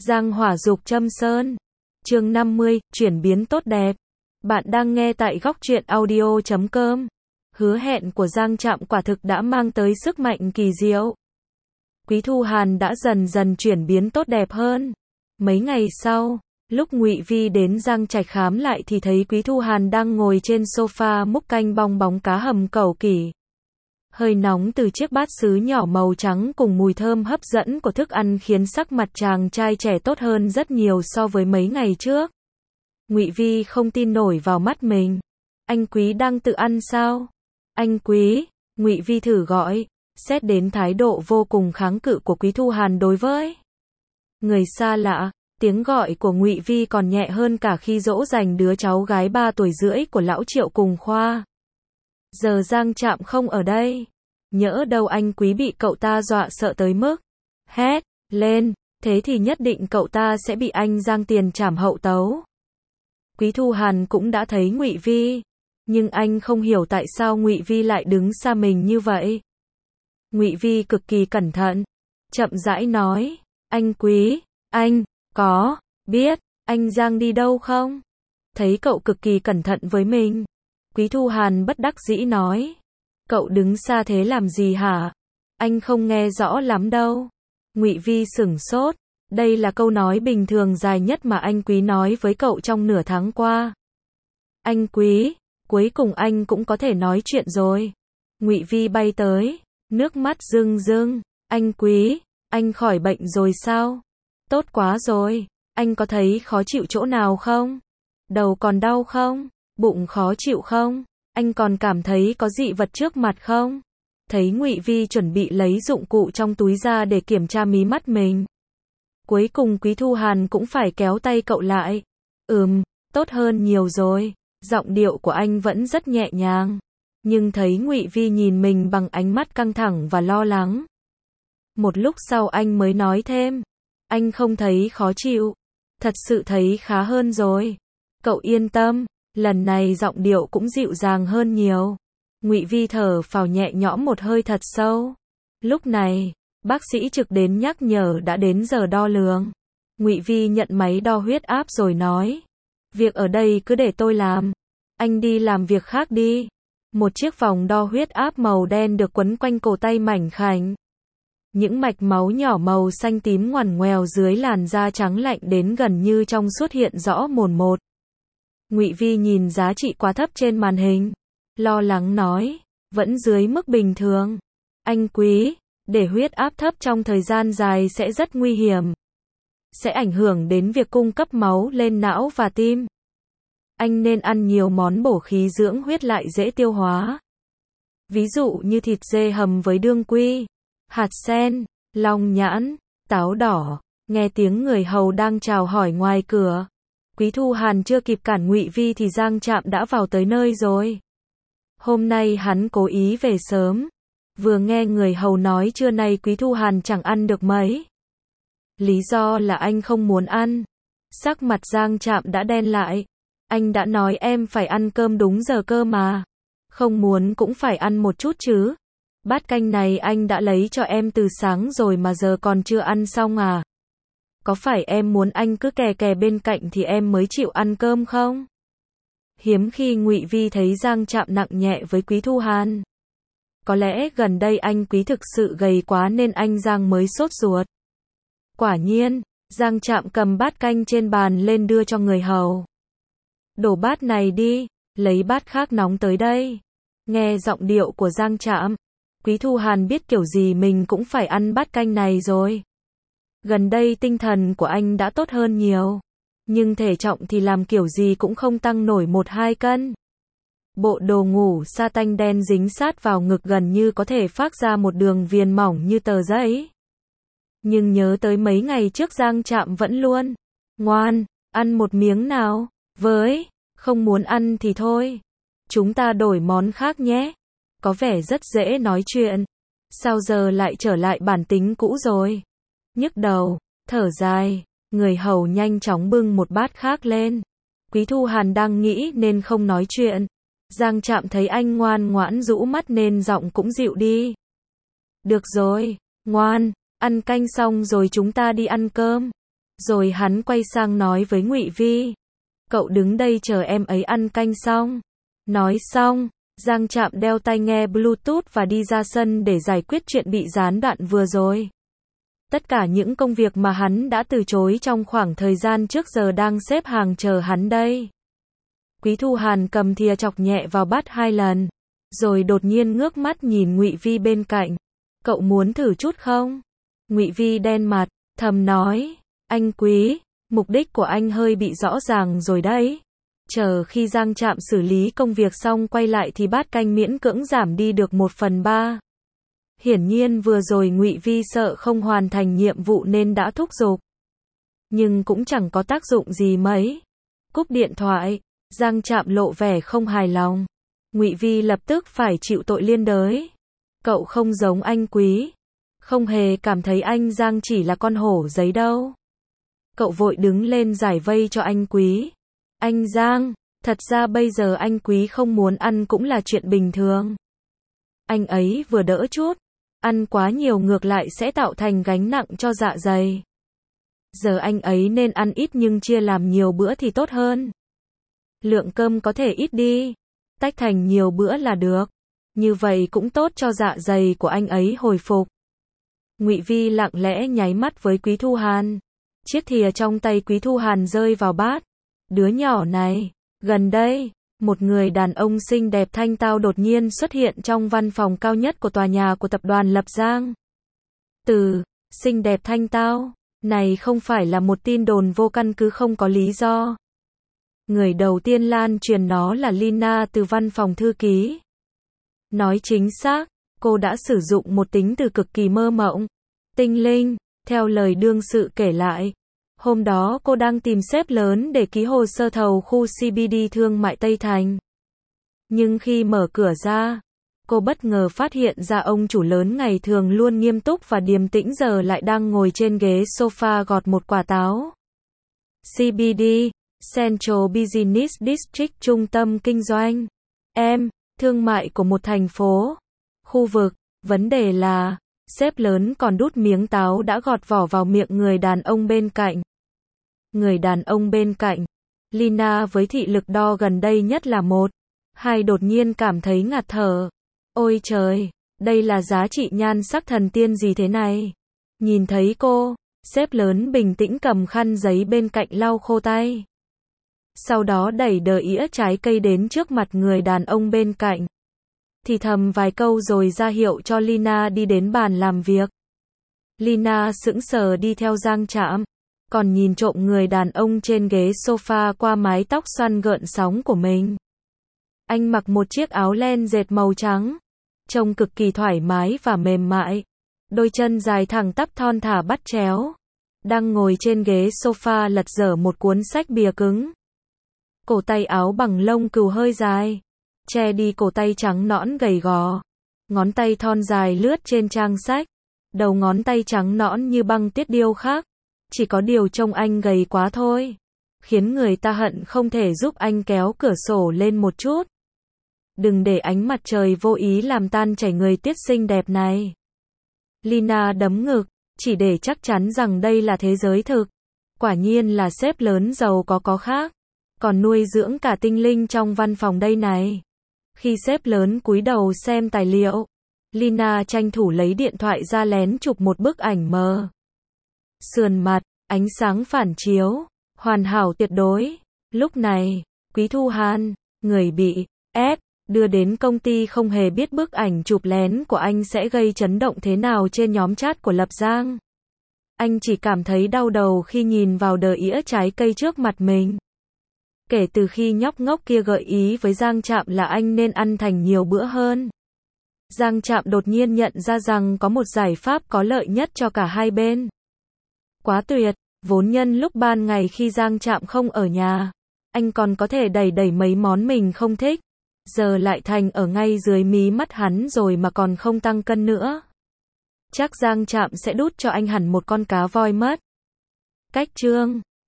Giang hỏa dục châm sơn. Chương 50, chuyển biến tốt đẹp. Bạn đang nghe tại góc truyện audio.com. Hứa hẹn của Giang Trạm quả thực đã mang tới sức mạnh kỳ diệu. Quý Thu Hàn đã dần dần chuyển biến tốt đẹp hơn. Mấy ngày sau, lúc Ngụy Vi đến Giang Trạch khám lại thì thấy Quý Thu Hàn đang ngồi trên sofa múc canh bong bóng cá hầm cẩu kỷ. Hơi nóng từ chiếc bát sứ nhỏ màu trắng cùng mùi thơm hấp dẫn của thức ăn khiến sắc mặt chàng trai trẻ tốt hơn rất nhiều so với mấy ngày trước. Ngụy Vi không tin nổi vào mắt mình. Anh Quý đang tự ăn sao? Anh Quý, Ngụy Vi thử gọi, xét đến thái độ vô cùng kháng cự của Quý Thu Hàn đối với người xa lạ. Tiếng gọi của Ngụy Vi còn nhẹ hơn cả khi dỗ dành đứa cháu gái 3 tuổi rưỡi của lão Triệu cùng khoa. Giờ Giang Trạm không ở đây. Nhỡ đâu anh Quý bị cậu ta dọa sợ tới mức hét lên, thế thì nhất định cậu ta sẽ bị anh Giang tiền trảm hậu tấu. Quý Thu Hàn cũng đã thấy Ngụy Vi, nhưng anh không hiểu tại sao Ngụy Vi lại đứng xa mình như vậy. Ngụy Vi cực kỳ cẩn thận, chậm rãi nói, anh Quý, anh có biết anh Giang đi đâu không? Thấy cậu cực kỳ cẩn thận với mình, Quý Thu Hàn bất đắc dĩ nói, cậu đứng xa thế làm gì hả? Anh không nghe rõ lắm đâu. Ngụy Vi sửng sốt, đây là câu nói bình thường dài nhất mà anh Quý nói với cậu trong nửa tháng qua. Anh Quý, cuối cùng anh cũng có thể nói chuyện rồi. Ngụy Vi bay tới, nước mắt rưng rưng, anh Quý, anh khỏi bệnh rồi sao? Tốt quá rồi, anh có thấy khó chịu chỗ nào không? Đầu còn đau không? Bụng khó chịu không? Anh còn cảm thấy có dị vật trước mặt không? Thấy Ngụy Vi chuẩn bị lấy dụng cụ trong túi ra để kiểm tra mí mắt mình. Cuối cùng Quý Thu Hàn cũng phải kéo tay cậu lại. Tốt hơn nhiều rồi. Giọng điệu của anh vẫn rất nhẹ nhàng. Nhưng thấy Ngụy Vi nhìn mình bằng ánh mắt căng thẳng và lo lắng. Một lúc sau anh mới nói thêm. Anh không thấy khó chịu. Thật sự thấy khá hơn rồi. Cậu yên tâm. Lần này giọng điệu cũng dịu dàng hơn nhiều. Ngụy Vi thở phào nhẹ nhõm một hơi thật sâu. Lúc này, bác sĩ trực đến nhắc nhở đã đến giờ đo lường. Ngụy Vi nhận máy đo huyết áp rồi nói. Việc ở đây cứ để tôi làm. Anh đi làm việc khác đi. Một chiếc vòng đo huyết áp màu đen được quấn quanh cổ tay mảnh khảnh. Những mạch máu nhỏ màu xanh tím ngoằn ngoèo dưới làn da trắng lạnh đến gần như trong suốt hiện rõ mồn một. Ngụy Vi nhìn giá trị quá thấp trên màn hình, lo lắng nói, vẫn dưới mức bình thường. Anh Quý, để huyết áp thấp trong thời gian dài sẽ rất nguy hiểm. Sẽ ảnh hưởng đến việc cung cấp máu lên não và tim. Anh nên ăn nhiều món bổ khí dưỡng huyết lại dễ tiêu hóa. Ví dụ như thịt dê hầm với đương quy, hạt sen, long nhãn, táo đỏ. Nghe tiếng người hầu đang chào hỏi ngoài cửa. Quý Thu Hàn chưa kịp cản Ngụy Vi thì Giang Trạm đã vào tới nơi rồi. Hôm nay hắn cố ý về sớm. Vừa nghe người hầu nói trưa nay Quý Thu Hàn chẳng ăn được mấy. Lý do là anh không muốn ăn. Sắc mặt Giang Trạm đã đen lại. Anh đã nói em phải ăn cơm đúng giờ cơ mà. Không muốn cũng phải ăn một chút chứ. Bát canh này anh đã lấy cho em từ sáng rồi mà giờ còn chưa ăn xong à? Có phải em muốn anh cứ kè kè bên cạnh thì em mới chịu ăn cơm không? Hiếm khi Ngụy Vi thấy Giang Trạm nặng nhẹ với Quý Thu Hàn. Có lẽ gần đây anh Quý thực sự gầy quá nên anh Giang mới sốt ruột. Quả nhiên, Giang Trạm cầm bát canh trên bàn lên đưa cho người hầu. Đổ bát này đi, lấy bát khác nóng tới đây. Nghe giọng điệu của Giang Trạm, Quý Thu Hàn biết kiểu gì mình cũng phải ăn bát canh này rồi. Gần đây tinh thần của anh đã tốt hơn nhiều. Nhưng thể trọng thì làm kiểu gì cũng không tăng nổi 1-2 cân. Bộ đồ ngủ sa tanh đen dính sát vào ngực gần như có thể phác ra một đường viền mỏng như tờ giấy. Nhưng nhớ tới mấy ngày trước Giang Trạm vẫn luôn. Ngoan, ăn một miếng nào. Với, không muốn ăn thì thôi. Chúng ta đổi món khác nhé. Có vẻ rất dễ nói chuyện. Sao giờ lại trở lại bản tính cũ rồi? Nhức đầu, thở dài, người hầu nhanh chóng bưng một bát khác lên. Quý Thu Hàn đang nghĩ nên không nói chuyện. Giang Trạm thấy anh ngoan ngoãn rũ mắt nên giọng cũng dịu đi. Được rồi, ngoan, ăn canh xong rồi chúng ta đi ăn cơm. Rồi hắn quay sang nói với Ngụy Vi, cậu đứng đây chờ em ấy ăn canh xong. Nói xong, Giang Trạm đeo tai nghe Bluetooth và đi ra sân để giải quyết chuyện bị gián đoạn vừa rồi. Tất cả những công việc mà hắn đã từ chối trong khoảng thời gian trước giờ đang xếp hàng chờ hắn đây. Quý Thu Hàn cầm thìa chọc nhẹ vào bát 2 lần, rồi đột nhiên ngước mắt nhìn Ngụy Vi bên cạnh. Cậu muốn thử chút không? Ngụy Vi đen mặt, thầm nói, anh Quý, mục đích của anh hơi bị rõ ràng rồi đấy. Chờ khi Giang Trạm xử lý công việc xong quay lại thì bát canh miễn cưỡng giảm đi được 1/3. Hiển nhiên vừa rồi Ngụy Vi sợ không hoàn thành nhiệm vụ nên đã thúc giục. Nhưng cũng chẳng có tác dụng gì mấy. Cúp điện thoại, Giang Trạm lộ vẻ không hài lòng. Ngụy Vi lập tức phải chịu tội liên đới. Cậu không giống anh Quý. Không hề cảm thấy anh Giang chỉ là con hổ giấy đâu. Cậu vội đứng lên giải vây cho anh Quý. Anh Giang, thật ra bây giờ anh Quý không muốn ăn cũng là chuyện bình thường. Anh ấy vừa đỡ chút. Ăn quá nhiều ngược lại sẽ tạo thành gánh nặng cho dạ dày. Giờ anh ấy nên ăn ít nhưng chia làm nhiều bữa thì tốt hơn. Lượng cơm có thể ít đi, tách thành nhiều bữa là được. Như vậy cũng tốt cho dạ dày của anh ấy hồi phục. Ngụy Vi lặng lẽ nháy mắt với Quý Thu Hàn. Chiếc thìa trong tay Quý Thu Hàn rơi vào bát. Đứa nhỏ này, gần đây, một người đàn ông xinh đẹp thanh tao đột nhiên xuất hiện trong văn phòng cao nhất của tòa nhà của tập đoàn Lập Giang. Từ xinh đẹp thanh tao này không phải là một tin đồn vô căn cứ không có lý do. Người đầu tiên lan truyền nó là Lina từ văn phòng thư ký. Nói chính xác, cô đã sử dụng một tính từ cực kỳ mơ mộng, tinh linh, theo lời đương sự kể lại. Hôm đó cô đang tìm sếp lớn để ký hồ sơ thầu khu CBD thương mại Tây Thành. Nhưng khi mở cửa ra, cô bất ngờ phát hiện ra ông chủ lớn ngày thường luôn nghiêm túc và điềm tĩnh giờ lại đang ngồi trên ghế sofa gọt một quả táo. CBD, Central Business District, trung tâm kinh doanh, thương mại của một thành phố, khu vực. Vấn đề là, sếp lớn còn đút miếng táo đã gọt vỏ vào miệng người đàn ông bên cạnh. Người đàn ông bên cạnh, Lina với thị lực đo gần đây nhất là 1, 2 đột nhiên cảm thấy ngạt thở. Ôi trời, đây là giá trị nhan sắc thần tiên gì thế này? Nhìn thấy cô, sếp lớn bình tĩnh cầm khăn giấy bên cạnh lau khô tay. Sau đó đẩy đờ ĩa trái cây đến trước mặt người đàn ông bên cạnh. Thì thầm vài câu rồi ra hiệu cho Lina đi đến bàn làm việc. Lina sững sờ đi theo Giang Trạm, còn nhìn trộm người đàn ông trên ghế sofa qua mái tóc xoăn gợn sóng của mình. Anh mặc một chiếc áo len dệt màu trắng, trông cực kỳ thoải mái và mềm mại. Đôi chân dài thẳng tắp thon thả bắt chéo. Đang ngồi trên ghế sofa lật dở một cuốn sách bìa cứng. Cổ tay áo bằng lông cừu hơi dài, che đi cổ tay trắng nõn gầy gò. Ngón tay thon dài lướt trên trang sách. Đầu ngón tay trắng nõn như băng tiết điêu khắc. Chỉ có điều trông anh gầy quá thôi, khiến người ta hận không thể giúp anh kéo cửa sổ lên một chút. Đừng để ánh mặt trời vô ý làm tan chảy người tiết xinh đẹp này. Lina đấm ngực, chỉ để chắc chắn rằng đây là thế giới thực. Quả nhiên là sếp lớn giàu có khác, còn nuôi dưỡng cả tinh linh trong văn phòng đây này. Khi sếp lớn cúi đầu xem tài liệu, Lina tranh thủ lấy điện thoại ra lén chụp một bức ảnh mờ. Sườn mặt, ánh sáng phản chiếu, hoàn hảo tuyệt đối. Lúc này, Quý Thu Hàn, người bị ép đưa đến công ty không hề biết bức ảnh chụp lén của anh sẽ gây chấn động thế nào trên nhóm chat của Lập Giang. Anh chỉ cảm thấy đau đầu khi nhìn vào đờ ĩa trái cây trước mặt mình. Kể từ khi nhóc ngốc kia gợi ý với Giang Trạm là anh nên ăn thành nhiều bữa hơn, Giang Trạm đột nhiên nhận ra rằng có một giải pháp có lợi nhất cho cả hai bên. Quá tuyệt, vốn nhân lúc ban ngày khi Giang Trạm không ở nhà, anh còn có thể đẩy mấy món mình không thích. Giờ lại thành ở ngay dưới mí mắt hắn rồi mà còn không tăng cân nữa. Chắc Giang Trạm sẽ đút cho anh hẳn một con cá voi mất. Cách chương